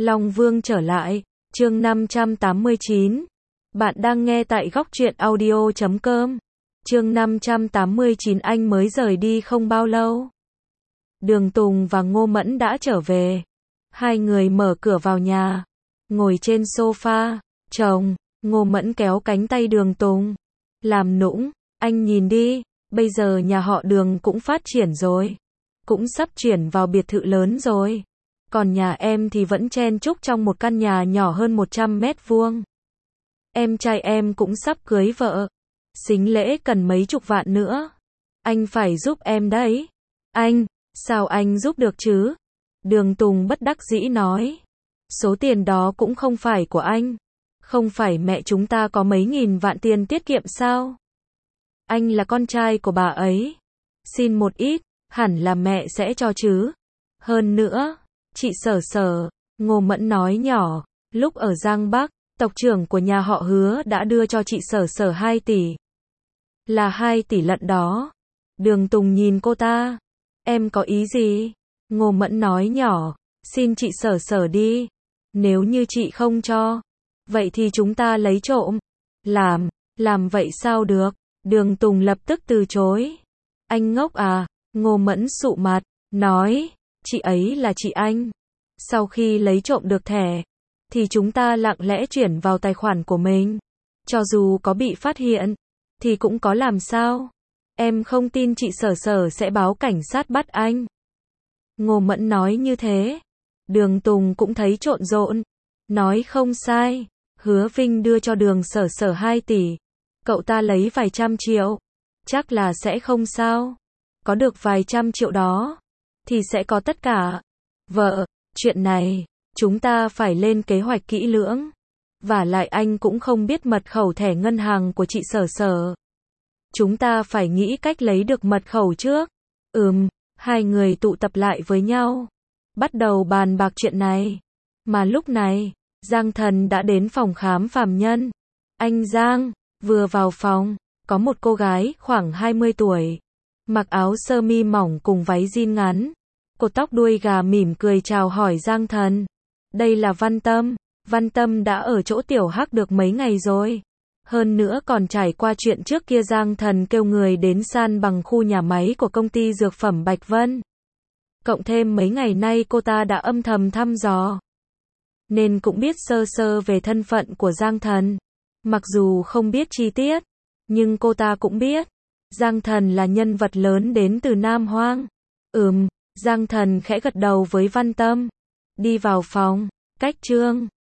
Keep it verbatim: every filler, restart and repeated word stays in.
Long Vương trở lại, chương năm trăm tám mươi chín. Bạn đang nghe tại góc truyện audio chấm com. Chương năm trăm tám mươi chín anh mới rời đi không bao lâu. Đường Tùng và Ngô Mẫn đã trở về. Hai người mở cửa vào nhà, ngồi trên sofa, chồng, Ngô Mẫn kéo cánh tay Đường Tùng. Làm nũng, anh nhìn đi, bây giờ nhà họ Đường cũng phát triển rồi. Cũng sắp chuyển vào biệt thự lớn rồi. Còn nhà em thì vẫn chen chúc trong một căn nhà nhỏ hơn một trăm mét vuông. Em trai em cũng sắp cưới vợ. Sính lễ cần mấy chục vạn nữa. Anh phải giúp em đấy. Anh, sao anh giúp được chứ? Đường Tùng bất đắc dĩ nói. Số tiền đó cũng không phải của anh. Không phải mẹ chúng ta có mấy nghìn vạn tiền tiết kiệm sao? Anh là con trai của bà ấy. Xin một ít, hẳn là mẹ sẽ cho chứ. Hơn nữa, chị Sở Sở, Ngô Mẫn nói nhỏ, lúc ở Giang Bắc, tộc trưởng của nhà họ Hứa đã đưa cho chị Sở Sở hai tỷ. Là hai tỷ lận đó. Đường Tùng nhìn cô ta. Em có ý gì? Ngô Mẫn nói nhỏ, xin chị Sở Sở đi. Nếu như chị không cho, vậy thì chúng ta lấy trộm. Làm, làm vậy sao được? Đường Tùng lập tức từ chối. Anh ngốc à? Ngô Mẫn sụ mặt, nói, chị ấy là chị anh. Sau khi lấy trộm được thẻ, thì chúng ta lặng lẽ chuyển vào tài khoản của mình. Cho dù có bị phát hiện, thì cũng có làm sao. Em không tin chị Sở Sở sẽ báo cảnh sát bắt anh. Ngô Mẫn nói như thế. Đường Tùng cũng thấy trộn rộn. Nói không sai. Hứa Vinh đưa cho Đường Sở Sở hai tỷ. Cậu ta lấy vài trăm triệu. Chắc là sẽ không sao. Có được vài trăm triệu đó, thì sẽ có tất cả. Vợ, chuyện này, chúng ta phải lên kế hoạch kỹ lưỡng. Và lại anh cũng không biết mật khẩu thẻ ngân hàng của chị Sở Sở. Chúng ta phải nghĩ cách lấy được mật khẩu trước. Ừm, hai người tụ tập lại với nhau. Bắt đầu bàn bạc chuyện này. Mà lúc này, Giang Thần đã đến phòng khám phàm nhân. Anh Giang, vừa vào phòng, có một cô gái khoảng hai mươi tuổi. Mặc áo sơ mi mỏng cùng váy jean ngắn. Cột tóc đuôi gà mỉm cười chào hỏi Giang Thần. Đây là Văn Tâm. Văn Tâm đã ở chỗ Tiểu Hắc được mấy ngày rồi. Hơn nữa còn trải qua chuyện trước kia Giang Thần kêu người đến san bằng khu nhà máy của công ty dược phẩm Bạch Vân. Cộng thêm mấy ngày nay cô ta đã âm thầm thăm dò. Nên cũng biết sơ sơ về thân phận của Giang Thần. Mặc dù không biết chi tiết, nhưng cô ta cũng biết. Giang Thần là nhân vật lớn đến từ Nam Hoang. Ừm, Giang Thần khẽ gật đầu với Văn Tâm. Đi vào phòng, cách Trương